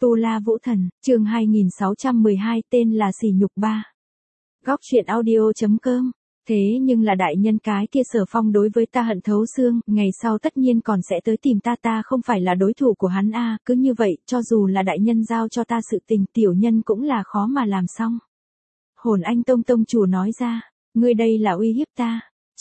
Tu La Vũ Thần, chương 2612, tên là Sỉ Nhục 3. Góc truyện audio.com. Thế nhưng là đại nhân cái kia Sở Phong đối với ta hận thấu xương, ngày sau tất nhiên còn sẽ tới tìm ta không phải là đối thủ của hắn a, cứ như vậy, cho dù là đại nhân giao cho ta sự tình, tiểu nhân cũng là khó mà làm xong. Hồn Anh Tông chủ nói ra, ngươi đây là uy hiếp ta.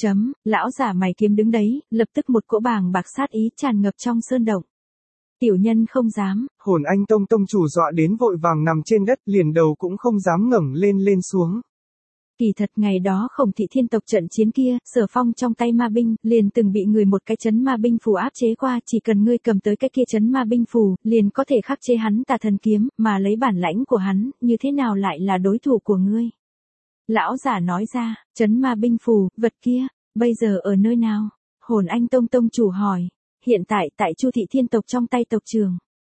Lão giả mày kiếm đứng đấy, lập tức một cỗ bàng bạc sát ý tràn ngập trong sơn động. Tiểu nhân không dám. Hồn Anh Tông chủ dọa đến vội vàng nằm trên đất, liền đầu cũng không dám ngẩng lên xuống. Kỳ thật ngày đó Khổng Thị Thiên tộc trận chiến kia, Sở Phong trong tay ma binh, liền từng bị người một cái chấn ma binh phù áp chế qua, chỉ cần ngươi cầm tới cái kia chấn ma binh phù, liền có thể khắc chế hắn Tà Thần kiếm, mà lấy bản lãnh của hắn, như thế nào lại là đối thủ của ngươi? Lão giả nói ra, chấn ma binh phù, vật kia, bây giờ ở nơi nào? Hồn Anh Tông chủ hỏi, hiện tại tại Chu Thị Thiên tộc trong tay tộc trưởng.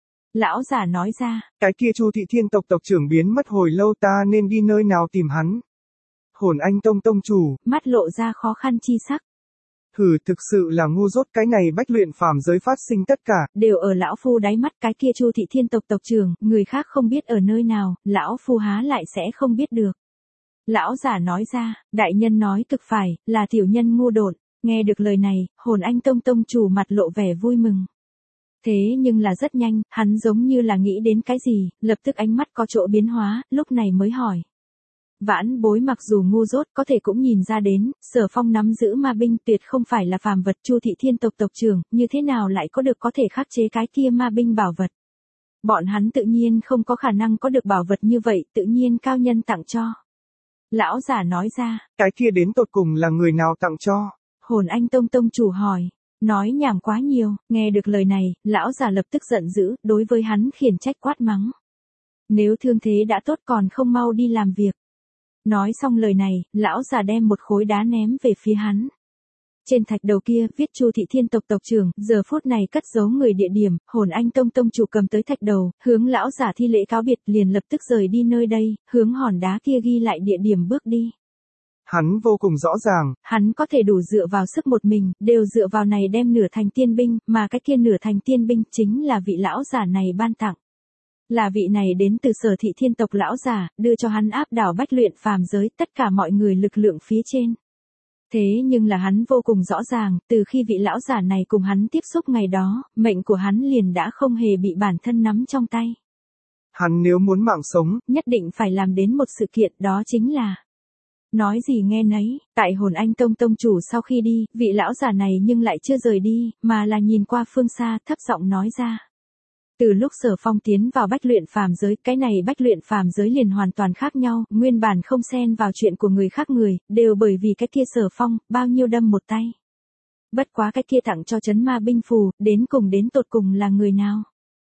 Lão giả nói ra, cái kia Chu Thị Thiên tộc tộc trưởng biến mất hồi lâu, ta nên đi nơi nào tìm hắn? Hồn Anh Tông chủ, mắt lộ ra khó khăn chi sắc. Hừ, thực sự là ngu dốt, cái này bách luyện phàm giới phát sinh tất cả, đều ở lão phu đáy mắt, cái kia Chu Thị Thiên tộc tộc trưởng, người khác không biết ở nơi nào, lão phu há lại sẽ không biết được. Lão giả nói ra, đại nhân nói cực phải, là tiểu nhân ngu độn. Nghe được lời này, Hồn Anh Tông chủ mặt lộ vẻ vui mừng. Thế nhưng là rất nhanh, hắn giống như là nghĩ đến cái gì, lập tức ánh mắt có chỗ biến hóa, lúc này mới hỏi. Vãn bối mặc dù ngu dốt có thể cũng nhìn ra đến, Sở Phong nắm giữ ma binh tuyệt không phải là phàm vật. Chu Thị Thiên tộc tộc trưởng, như thế nào lại có thể khắc chế cái kia ma binh bảo vật. Bọn hắn tự nhiên không có khả năng có được bảo vật như vậy, tự nhiên cao nhân tặng cho. Lão giả nói ra, cái kia đến tột cùng là người nào tặng cho? Hồn Anh Tông chủ hỏi, nói nhảm quá nhiều, nghe được lời này, lão giả lập tức giận dữ, đối với hắn khiển trách quát mắng. Nếu thương thế đã tốt còn không mau đi làm việc. Nói xong lời này, lão giả đem một khối đá ném về phía hắn. Trên thạch đầu kia viết Chu Thị Thiên tộc tộc trưởng, giờ phút này cất giấu người địa điểm, Hồn Anh Tông chủ cầm tới thạch đầu, hướng lão giả thi lễ cáo biệt, liền lập tức rời đi nơi đây, hướng hòn đá kia ghi lại địa điểm bước đi. Hắn vô cùng rõ ràng, hắn có thể đủ dựa vào sức một mình, đều dựa vào này đem nửa thành tiên binh, mà cái kia nửa thành tiên binh chính là vị lão giả này ban tặng. Là vị này đến từ Sở Thị Thiên tộc lão giả, đưa cho hắn áp đảo bách luyện phàm giới tất cả mọi người lực lượng phía trên. Thế nhưng là hắn vô cùng rõ ràng, từ khi vị lão giả này cùng hắn tiếp xúc ngày đó, mệnh của hắn liền đã không hề bị bản thân nắm trong tay. Hắn nếu muốn mạng sống, nhất định phải làm đến một sự kiện, đó chính là nói gì nghe nấy. Tại Hồn Anh Tông chủ sau khi đi, vị lão giả này nhưng lại chưa rời đi, mà là nhìn qua phương xa, thấp giọng nói ra. Từ lúc Sở Phong tiến vào bách luyện phàm giới, cái này bách luyện phàm giới liền hoàn toàn khác nhau, nguyên bản không xen vào chuyện của người khác người, đều bởi vì cái kia Sở Phong, bao nhiêu đâm một tay. Bất quá cái kia tặng cho chấn ma binh phù, đến tột cùng là người nào?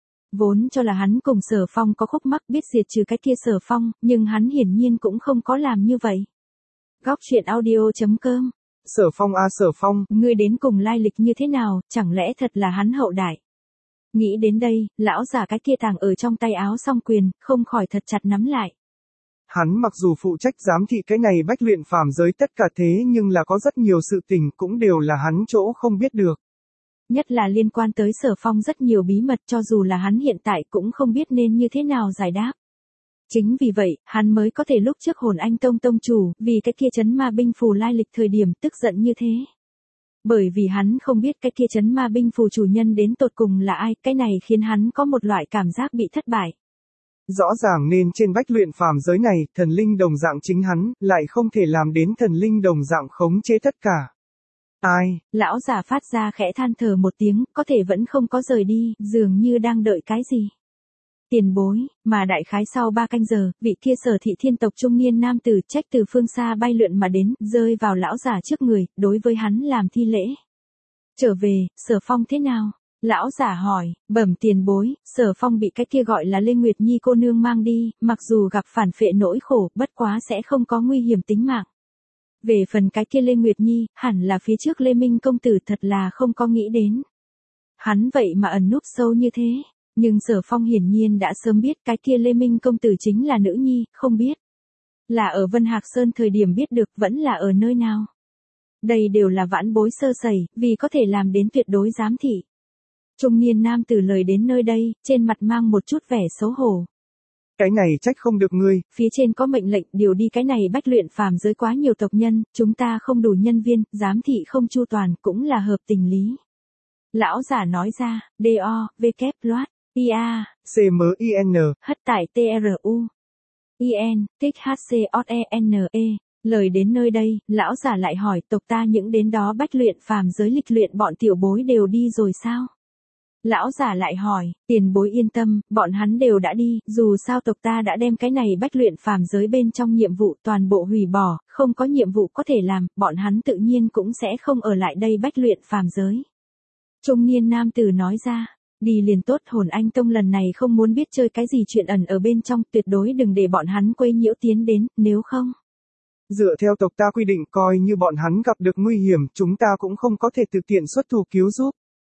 Vốn cho là hắn cùng Sở Phong có khúc mắc biết diệt trừ cái kia Sở Phong, nhưng hắn hiển nhiên cũng không có làm như vậy. Góc truyện audio.com. Sở Phong, ngươi đến cùng lai lịch như thế nào, chẳng lẽ thật là hắn hậu đại? Nghĩ đến đây, lão giả cái kia tàng ở trong tay áo song quyền, không khỏi thật chặt nắm lại. Hắn mặc dù phụ trách giám thị cái này bách luyện phàm giới tất cả, thế nhưng là có rất nhiều sự tình cũng đều là hắn chỗ không biết được. Nhất là liên quan tới Sở Phong rất nhiều bí mật, cho dù là hắn hiện tại cũng không biết nên như thế nào giải đáp. Chính vì vậy, hắn mới có thể lúc trước Hồn Anh Tông chủ, vì cái kia chấn ma binh phù lai lịch thời điểm tức giận như thế. Bởi vì hắn không biết cái kia chấn ma binh phù chủ nhân đến tột cùng là ai, cái này khiến hắn có một loại cảm giác bị thất bại. Rõ ràng nên trên bách luyện phàm giới này, thần linh đồng dạng chính hắn, lại không thể làm đến thần linh đồng dạng khống chế tất cả. Ai? Lão giả phát ra khẽ than thở một tiếng, có thể vẫn không có rời đi, dường như đang đợi cái gì. Tiền bối, mà đại khái sau 3 canh giờ, vị kia Sở Thị Thiên tộc trung niên nam tử trách từ phương xa bay lượn mà đến, rơi vào lão giả trước người, đối với hắn làm thi lễ. Trở về, Sở Phong thế nào? Lão giả hỏi, bẩm tiền bối, Sở Phong bị cái kia gọi là Lê Nguyệt Nhi cô nương mang đi, mặc dù gặp phản phệ nỗi khổ, bất quá sẽ không có nguy hiểm tính mạng. Về phần cái kia Lê Nguyệt Nhi, hẳn là phía trước Lê Minh công tử thật là không có nghĩ đến. Hắn vậy mà ẩn núp sâu như thế. Nhưng Sở Phong hiển nhiên đã sớm biết cái kia Lê Minh công tử chính là nữ nhi, không biết. Là ở Vân Hạc Sơn thời điểm biết được, vẫn là ở nơi nào. Đây đều là vãn bối sơ sẩy, vì có thể làm đến tuyệt đối giám thị. Trung niên nam tử lời đến nơi đây, trên mặt mang một chút vẻ xấu hổ. Cái này trách không được ngươi. Phía trên có mệnh lệnh điều đi cái này bách luyện phàm giới quá nhiều tộc nhân, chúng ta không đủ nhân viên, giám thị không chu toàn cũng là hợp tình lý. Lão giả nói ra, D.O. W. loát, I.A. C.M.I.N. hất tại T.R.U. I.N. tích H.C.O.E.N.E. Lời đến nơi đây, lão giả lại hỏi tộc ta những đến đó bách luyện phàm giới lịch luyện bọn tiểu bối đều đi rồi sao? Lão giả lại hỏi, tiền bối yên tâm, bọn hắn đều đã đi, dù sao tộc ta đã đem cái này bách luyện phàm giới bên trong nhiệm vụ toàn bộ hủy bỏ, không có nhiệm vụ có thể làm, bọn hắn tự nhiên cũng sẽ không ở lại đây bách luyện phàm giới. Trung niên nam tử nói ra, đi liền tốt, Hồn Anh Tông lần này không muốn biết chơi cái gì chuyện ẩn ở bên trong, tuyệt đối đừng để bọn hắn quấy nhiễu tiến đến, nếu không. Dựa theo tộc ta quy định coi như bọn hắn gặp được nguy hiểm, chúng ta cũng không có thể tự tiện xuất thủ cứu giúp.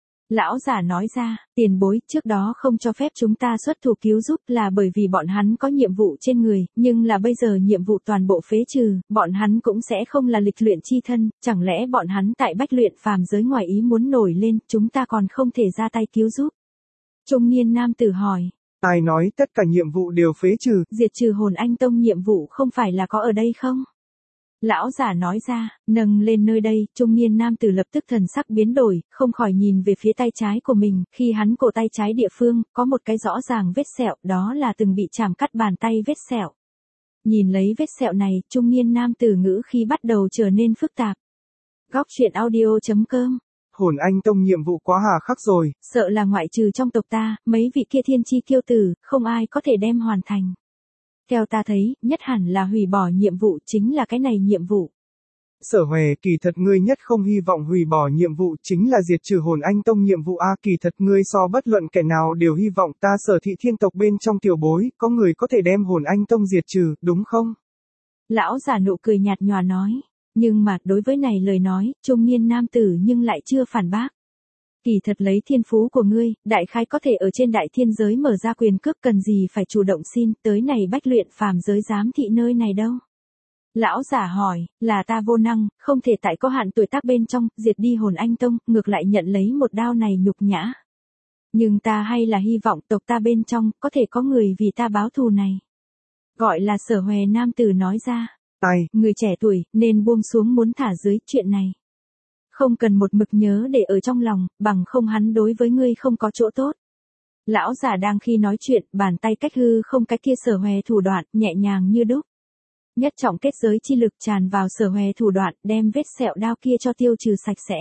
Lão giả nói ra, tiền bối, trước đó không cho phép chúng ta xuất thủ cứu giúp là bởi vì bọn hắn có nhiệm vụ trên người, nhưng là bây giờ nhiệm vụ toàn bộ phế trừ, bọn hắn cũng sẽ không là lịch luyện chi thân, chẳng lẽ bọn hắn tại bách luyện phàm giới ngoài ý muốn nổi lên, chúng ta còn không thể ra tay cứu giúp. Trung niên nam tử hỏi. Ai nói tất cả nhiệm vụ đều phế trừ? Diệt trừ Hồn Anh Tông nhiệm vụ không phải là có ở đây không? Lão giả nói ra, nâng lên nơi đây, trung niên nam tử lập tức thần sắc biến đổi, không khỏi nhìn về phía tay trái của mình, khi hắn cổ tay trái địa phương, có một cái rõ ràng vết sẹo, đó là từng bị chảm cắt bàn tay vết sẹo. Nhìn lấy vết sẹo này, trung niên nam tử ngữ khi bắt đầu trở nên phức tạp. Góc truyện audio.com. Hồn Anh Tông nhiệm vụ quá hà khắc rồi. Sợ là ngoại trừ trong tộc ta, mấy vị kia thiên chi kiêu tử, không ai có thể đem hoàn thành. Theo ta thấy, nhất hẳn là hủy bỏ nhiệm vụ chính là cái này nhiệm vụ. Sở Hòe, kỳ thật ngươi nhất không hy vọng hủy bỏ nhiệm vụ chính là diệt trừ Hồn Anh Tông nhiệm vụ a, kỳ thật ngươi so bất luận kẻ nào đều hy vọng ta Sở Thị Thiên tộc bên trong tiểu bối, có người có thể đem Hồn Anh Tông diệt trừ, đúng không? Lão giả nụ cười nhạt nhòa nói, nhưng mà đối với này lời nói, trung niên nam tử nhưng lại chưa phản bác. Kỳ thật lấy thiên phú của ngươi, đại khái có thể ở trên đại thiên giới mở ra quyền cước, cần gì phải chủ động xin, tới này bách luyện phàm giới giám thị nơi này đâu. Lão giả hỏi, là ta vô năng, không thể tại có hạn tuổi tác bên trong, diệt đi Hồn Anh Tông, ngược lại nhận lấy một đao này nhục nhã. Nhưng ta hay là hy vọng tộc ta bên trong, có thể có người vì ta báo thù này. Gọi là Sở Hòe nam tử nói ra. Người trẻ tuổi, nên buông xuống muốn thả dưới chuyện này. Không cần một mực nhớ để ở trong lòng, bằng không hắn đối với ngươi không có chỗ tốt. Lão giả đang khi nói chuyện, bàn tay cách hư không cái kia Sở Hòe thủ đoạn, nhẹ nhàng như đúc. Nhất trọng kết giới chi lực tràn vào Sở Hòe thủ đoạn, đem vết sẹo đao kia cho tiêu trừ sạch sẽ.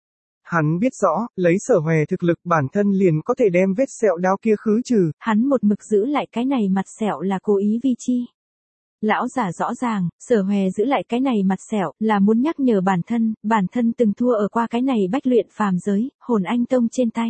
Hắn biết rõ, lấy Sở Hòe thực lực bản thân liền có thể đem vết sẹo đao kia khứ trừ. Hắn một mực giữ lại cái này mặt sẹo là cố ý vi chi. Lão giả rõ ràng, Sở Hòe giữ lại cái này mặt sẹo, là muốn nhắc nhở bản thân từng thua ở qua cái này bách luyện phàm giới, Hồn Anh Tông trên tay.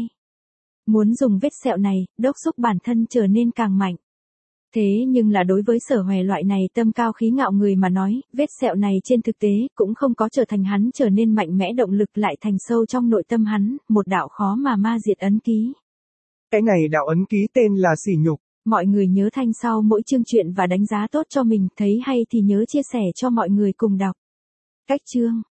Muốn dùng vết sẹo này, đốc thúc bản thân trở nên càng mạnh. Thế nhưng là đối với Sở Hòe loại này tâm cao khí ngạo người mà nói, vết sẹo này trên thực tế, cũng không có trở thành hắn trở nên mạnh mẽ động lực, lại thành sâu trong nội tâm hắn, một đạo khó mà ma diệt ấn ký. Cái này đạo ấn ký tên là sỉ nhục. Mọi người nhớ thanh sau mỗi chương truyện và đánh giá tốt cho mình, thấy hay thì nhớ chia sẻ cho mọi người cùng đọc. Cách chương